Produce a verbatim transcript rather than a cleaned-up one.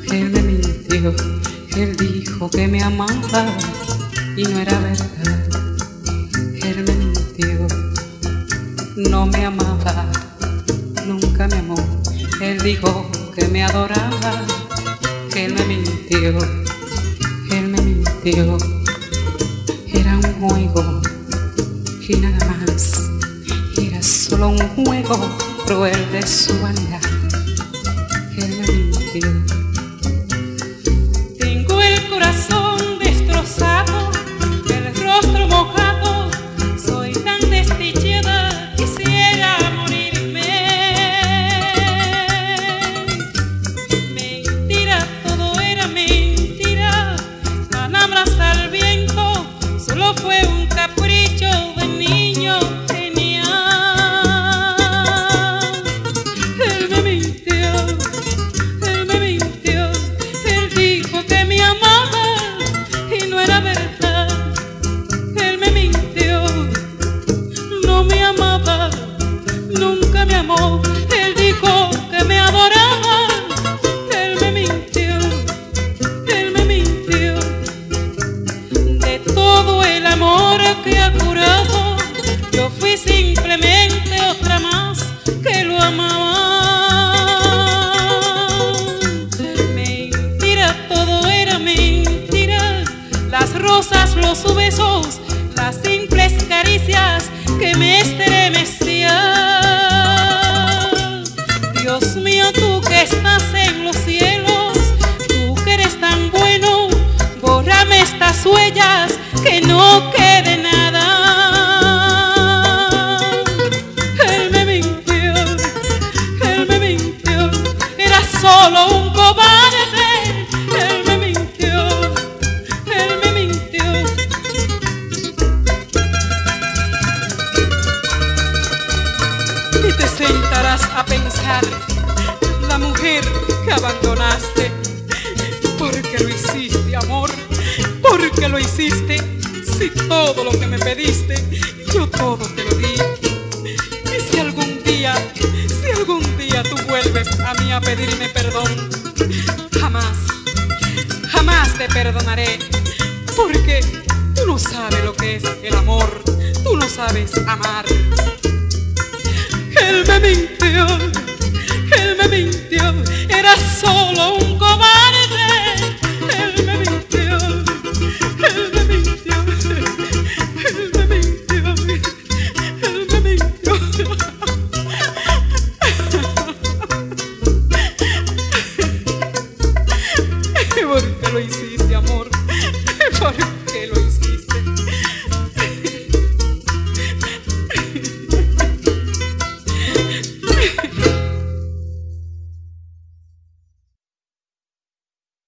Él me mintió, él dijo que me amaba y no era verdad. Él me mintió, no me amaba, nunca me amó. Él dijo que me adoraba. Él me mintió, él me mintió. Era un juego y nada más. Era solo un juego cruel de su vanidad. Él me mintió. Tengo el corazón destrozado, el rostro mojado. Soy tan desdichada, quisiera morirme. Mentira, todo era mentira. Palabras al viento, solo fue un capricho de niño genial. Él me mintió, él me mintió. Él dijo que me amaba y no era verdad. Él me mintió, no me amaba, nunca me amó. Él dijo que me adoraba. Él me mintió, él me mintió. De todo el amor que ha curado, yo fui simplemente otra más que lo amaba. Mentira, todo era mentira. Las rosas, los besos, las simples caricias que me estremecían. Dios mío, tú que estás en los cielos, tú que eres tan bueno, bórrame estas huellas, que no quede nada. Él me mintió, él me mintió. Era solo un cobarde. Él me mintió, él me mintió. Y te sentarás a pensar, la mujer que abandonaste. ¿Por qué lo hiciste, amor? ¿Por qué lo hiciste? Si todo lo que me pediste, yo todo te lo di. Y si algún día, si algún día tú vuelves a mí a pedirme perdón, jamás, jamás te perdonaré. Porque tú no sabes lo que es el amor, tú no sabes amar. Él me mintió, él me mintió. Era solo un cobarde. Él me mintió, él me mintió, él me mintió, él me mintió. ¿Por qué lo hiciste, amor? ¿Por qué lo hiciste?